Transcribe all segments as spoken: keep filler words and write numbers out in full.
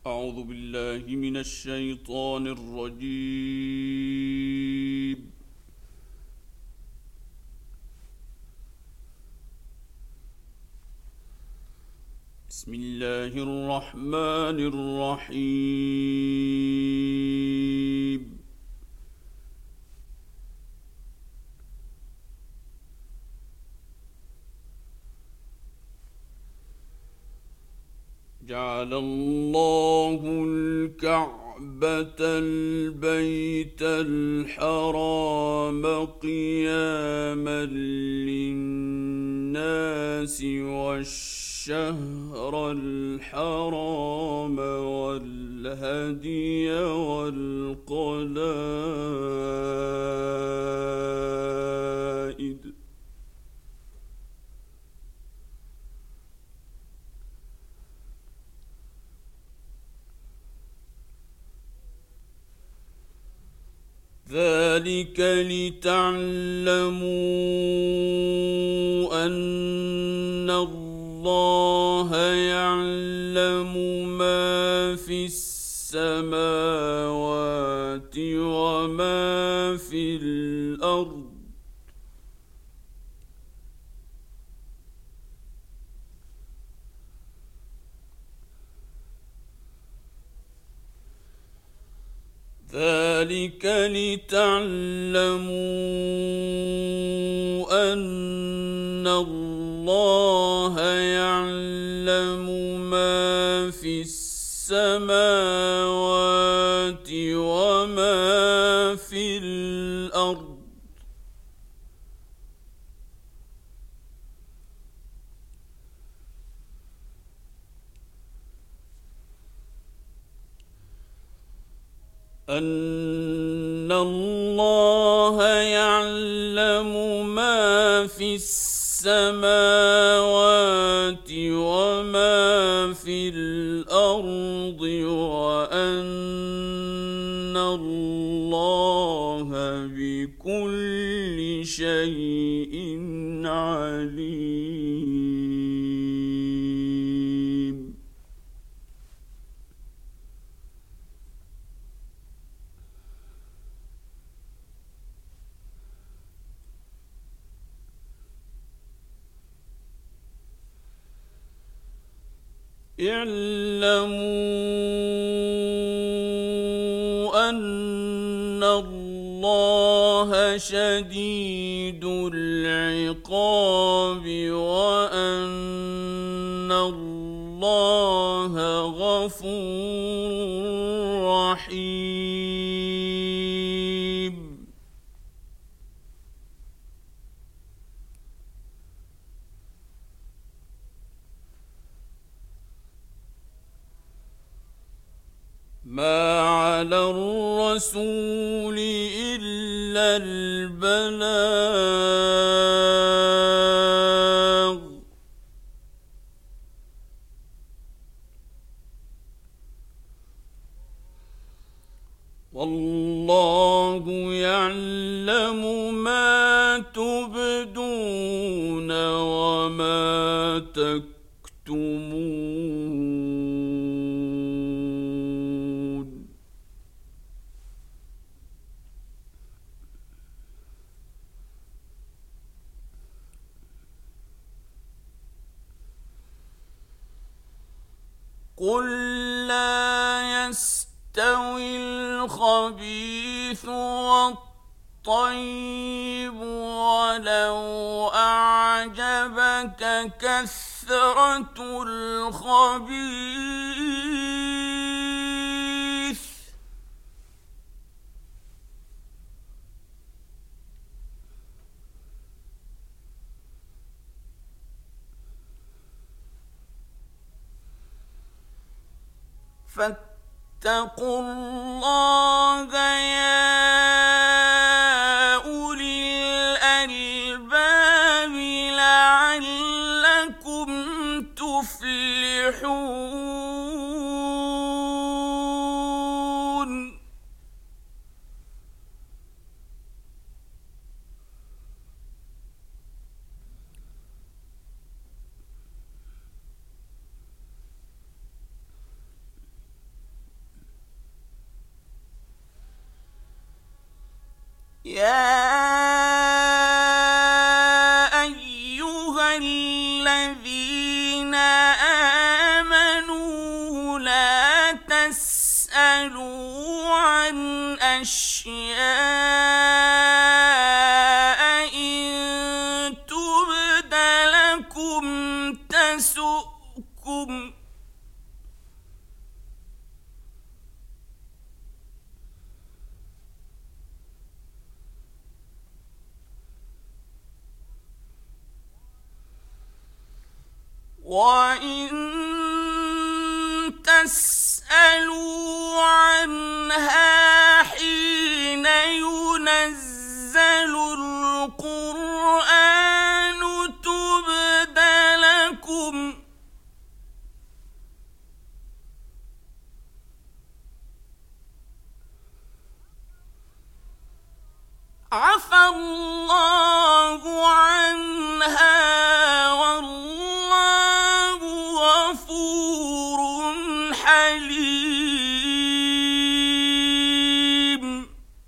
أعوذ بالله من الشيطان الرجيم. بسم الله الرحمن الرحيم. جعل الله الكعبة البيت الحرام قياما للناس والشهر الحرام والهدي والقلائد ذلك لتعلموا أن الله يعلم ما في السماوات وما في الأرض ذلك لتعلموا أن الله يعلم ما في السماوات وما في الأرض أن الله يعلم ما في السماوات وما في الأرض وأن الله بكل شيء عليم. اعلموا أن الله شديد العقاب وأن الله غفور رحيم. ما على الرسول إلا البلاغ والله يعلم ما تبدون وما تكتمون. قل لا يستوي الخبيث والطيب ولو أعجبك كثرة الخبيث فاتقوا الله يا أولي الألباب لعلكم تفلحون. لكم وإن تسألوا عنها حين ينزل القرآن تبد لكم عفى الله عنها والله غفور حليم.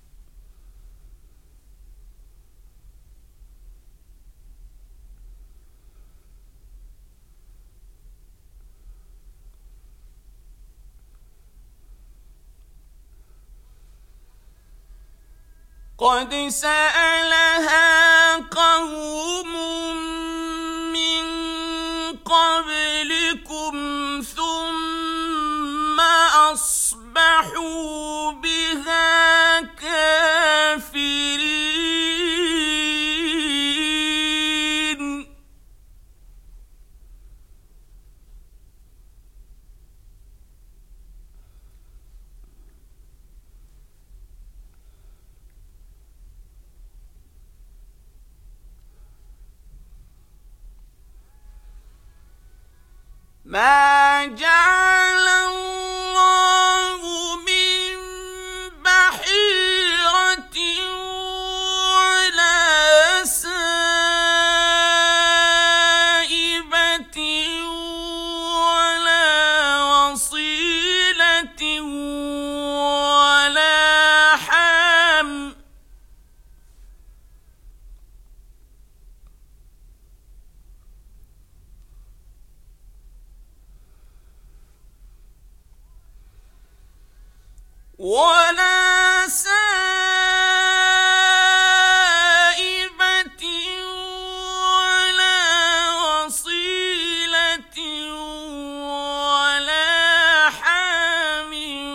قد سألها قوم من قبلكم ثم أصبحوا بها كافرين. ما جعل الله من بحيرة ولا سائبة ولا وصيلة ولا حام ولا سائبة ولا وصيلة ولا حام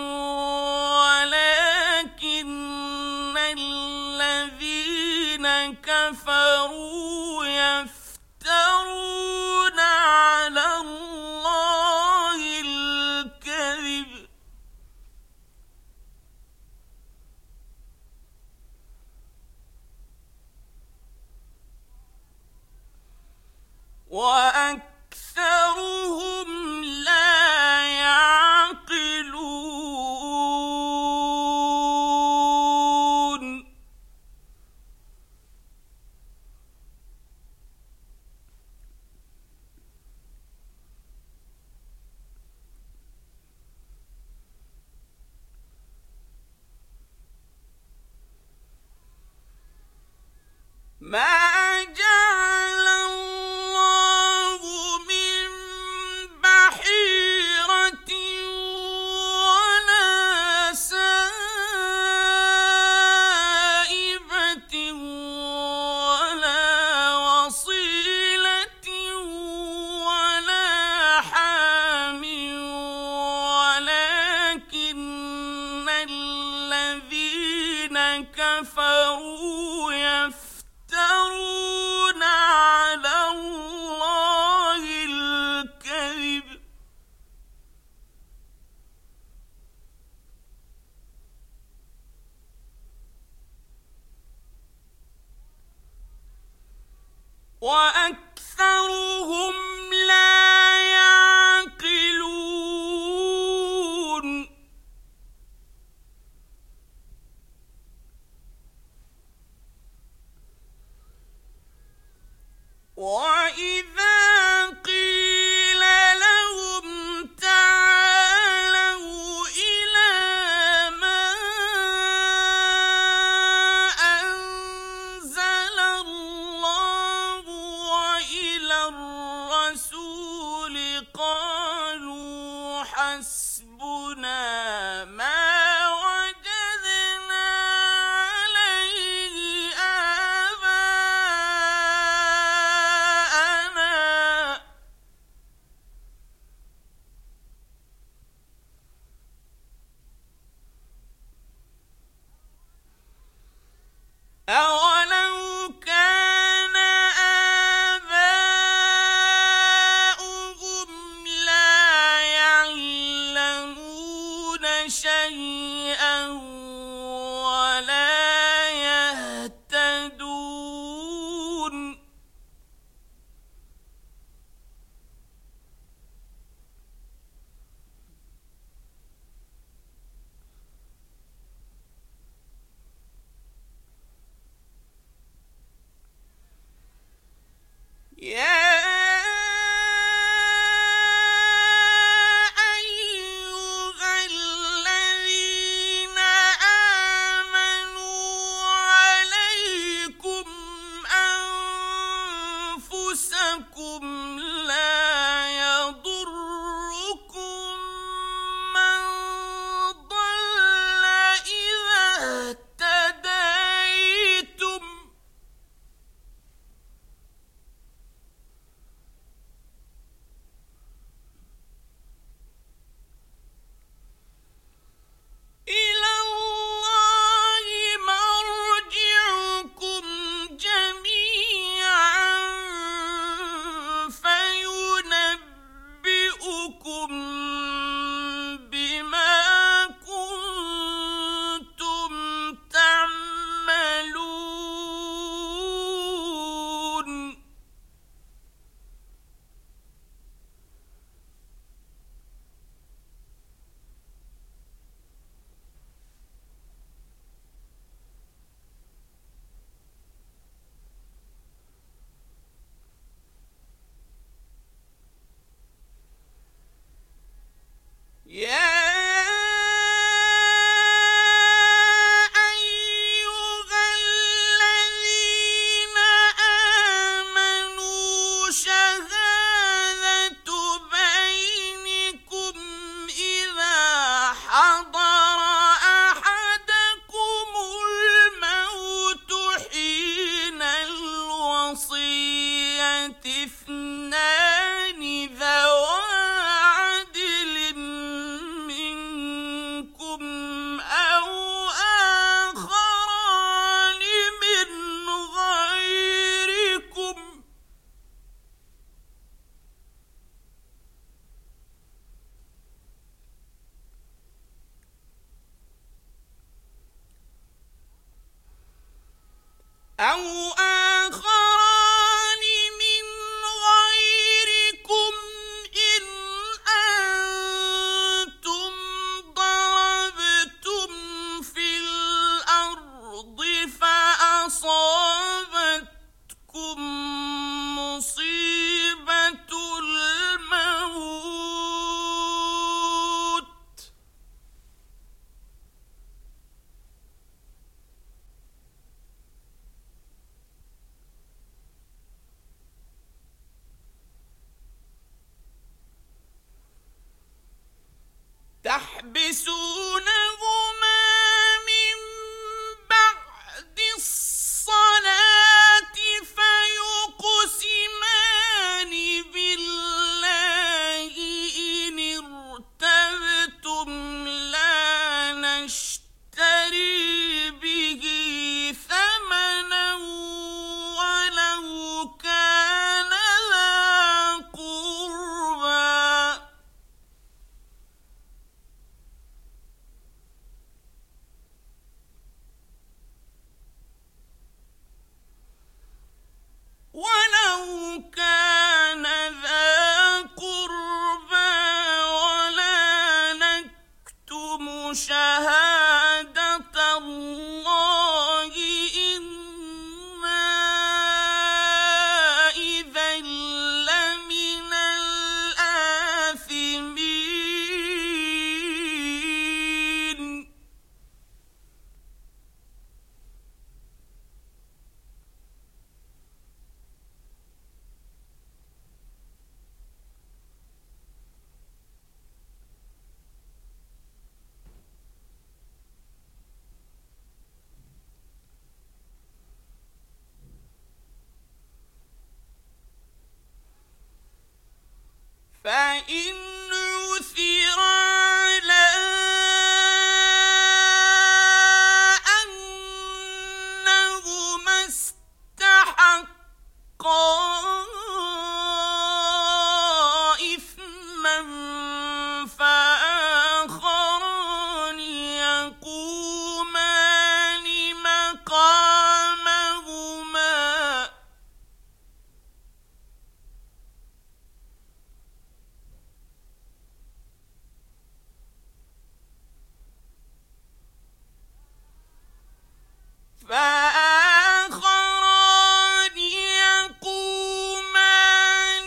ولكن الذين كفروا يفترون على الله الكذب وأكثرهم لا يعقلون. ما جعل الله من بحيرة ولا سائبة ولا وصيلة ولا حام ولكن الذين كفروا يفترون على الله الكذب وأكثرهم لا يعقلون. وإذا قيل لهم تعالوا إلى ما أنزل الله وإلى الرسول قالوا حسبنا ما وجدنا عليه آباءنا بما كنتم تعملون يا أيها الذين آمنوا شهادة بينكم إذا حضر أحدكم الموت حين الوصية اثنان ذوى عدل منكم أو آخران من غيركم أو آخران من غيركم إن أنتم ضربتم في الأرض فأصابتكم مصيبة الموت تحبسونهما من بعد الصلاة فيقسمان بالله إن ارتبتم لا نشتري به ثمنا ولو كان ذا قربى ولو كان ذا قربى ولا نكتم شهادة الله إنا إذا لمن الآثمين فإن عثر على أنهما استحقا إثما فآخران يقومان مقامهما فآخران يقومان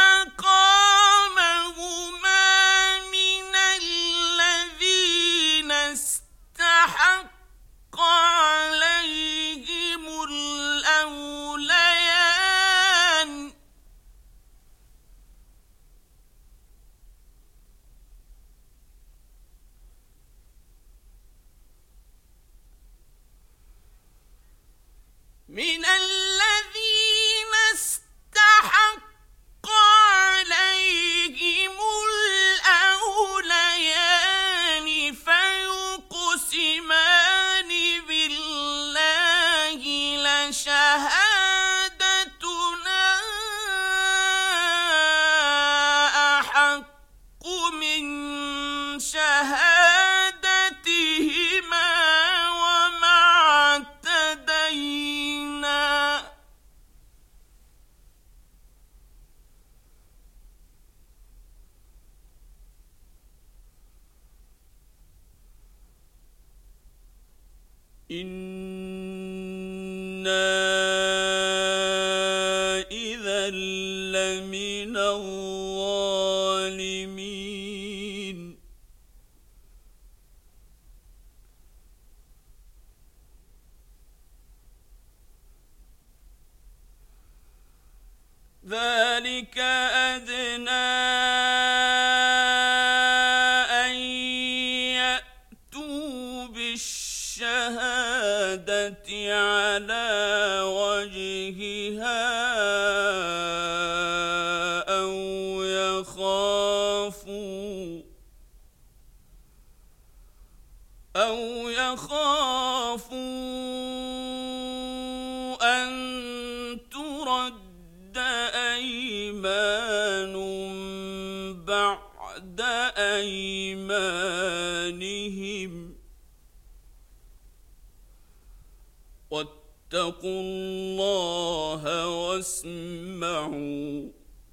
مقامهما من الذين استحق عليهم الأوليان من الذين استحق عليهم الأوليان فيقسمان بالله لشهادتنا أحق من شهادتهما وما اعتدينا إنا إذا لمن الظالمين ذلك أدنى أن يأتوا بالشهادة على وجهها أو يخافوا أو يخافوا أن ترد أيمان بعد أيمانهم واتقوا الله واسمعوا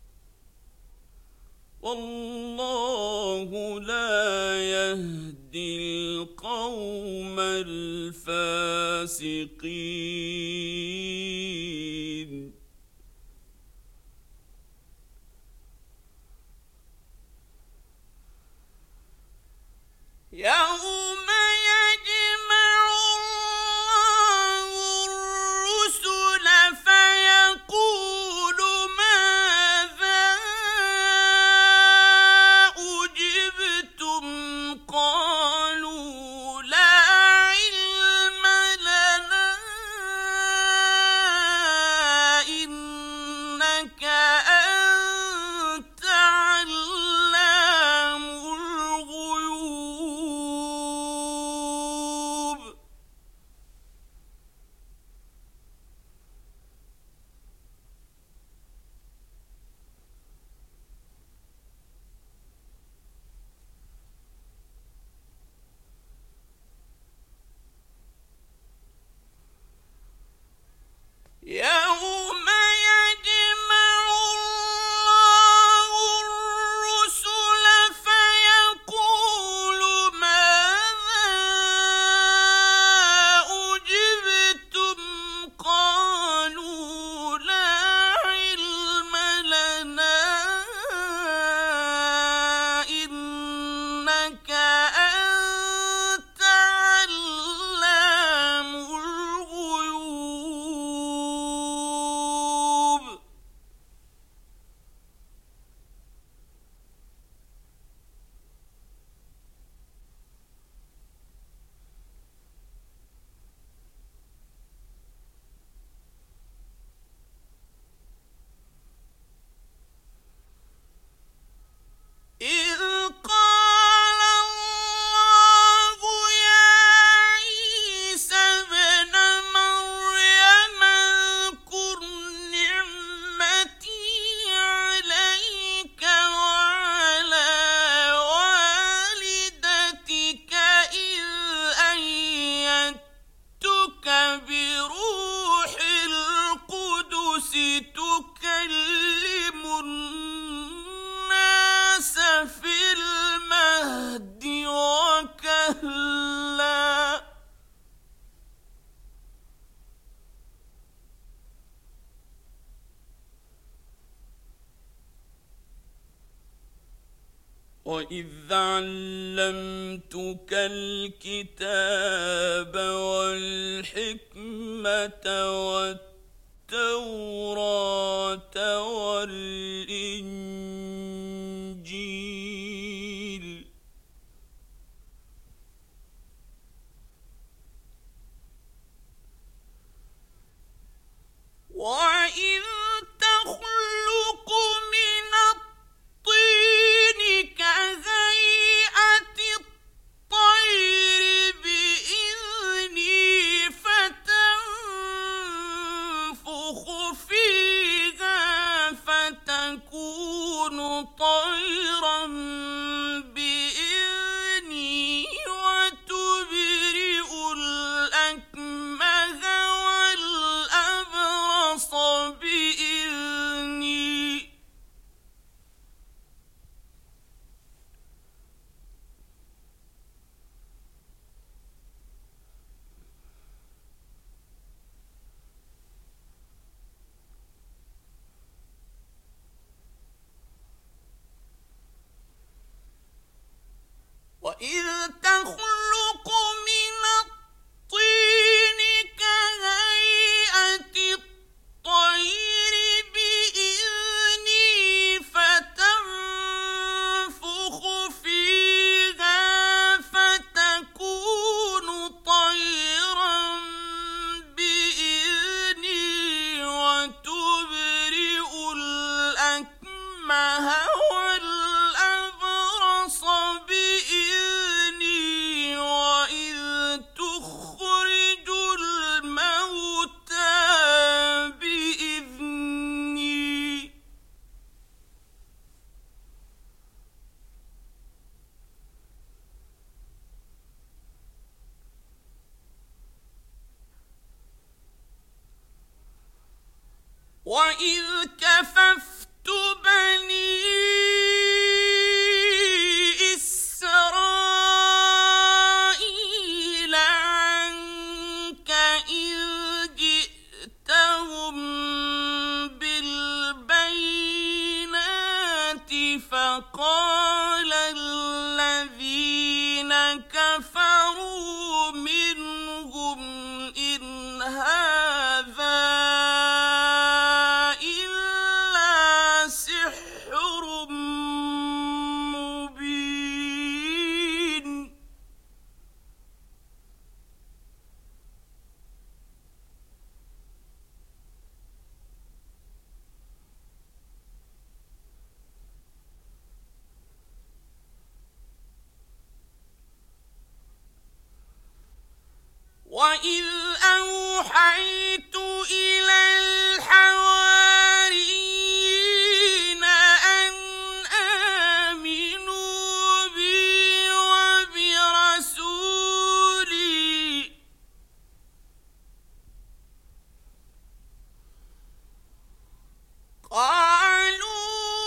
والله لا يهدي القوم الفاسقين يوم يجمع الله الرسل فيقول ماذا أجبتم قالوا لا علم لنا إنك أنت علام الغيوب يوم يجمع الله الرسل فيقول ماذا أجبتم قالوا لا علم لنا إنك أنت علام الغيوب إذ قال الله يا عيسى ابن مريم اذكر نعمتي عليك وعلى والدتك إذ أيدتك بروح القدس تكلم الناس في المهد وكهلا وإذ علمتك الكتاب والحكمة والتوراة والإنجيل وإذ تخلق من الطين كهيئة الطير بإذني فتنفخ فيها فتكون وإذ كففت بني إسرائيل عنك إذ جئتهم بالبينات فقال الذين كفروا منهم إن هذا إلا سحر مبين. وإذ أوحيت إلى الحواريين أن آمنوا بي وبرسولي قالوا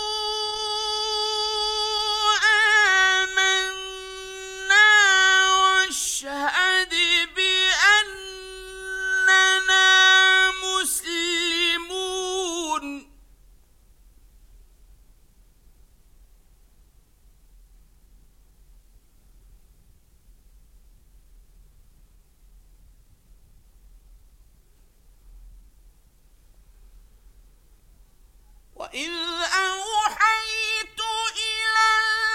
آمنا واشهد بأننا مسلمون. وإذ أوحيت إلى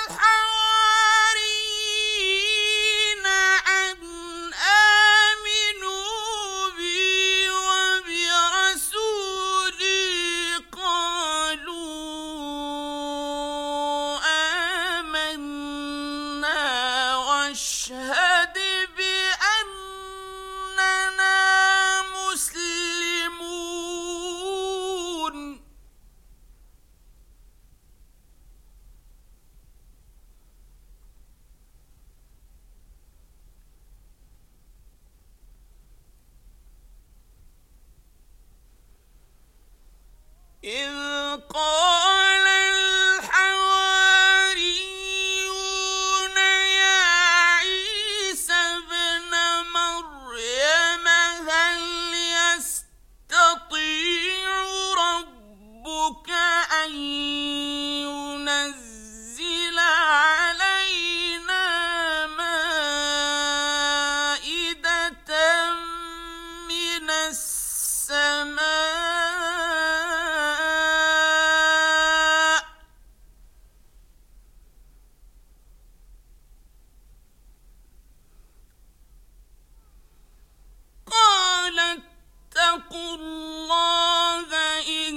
الحواريين أن آمنوا بي وبرسولي قالوا آمنا واشهد بأننا مسلمون. إذ قال الحواريون يا عيسى ابن مريم هل يستطيع ربك أن ينزل علينا مائدة من السماء قال اتقوا الله إن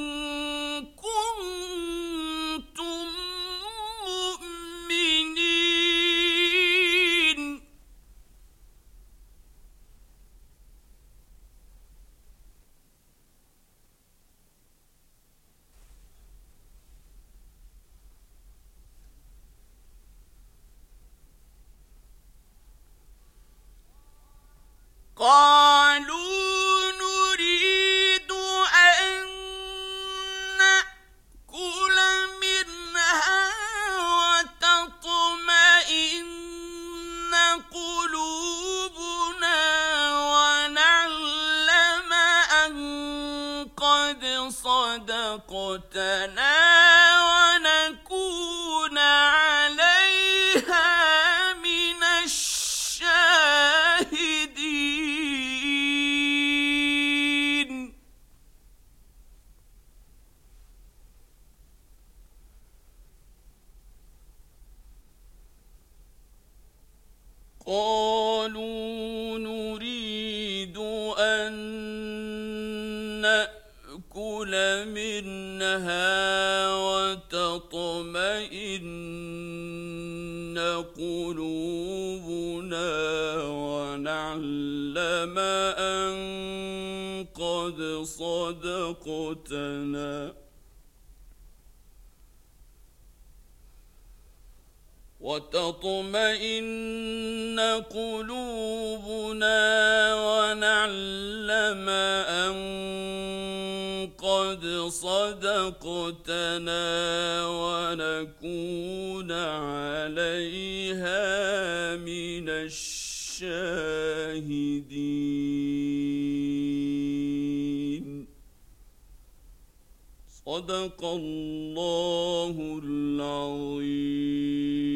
كنتم مؤمنين. قالوا نريد أن نأكل منها وتطمئن قلوبنا ونعلم أن قد صدقتنا ونكون عليها من الشاهدين. قالوا نريد أن نأكل منها وتطمئن قلوبنا ونعلم أن قد صدقتنا وتطمئن قلوبنا ونعلم أن قد صدقتنا ونكون عليها من الشاهدين. صدق الله العظيم.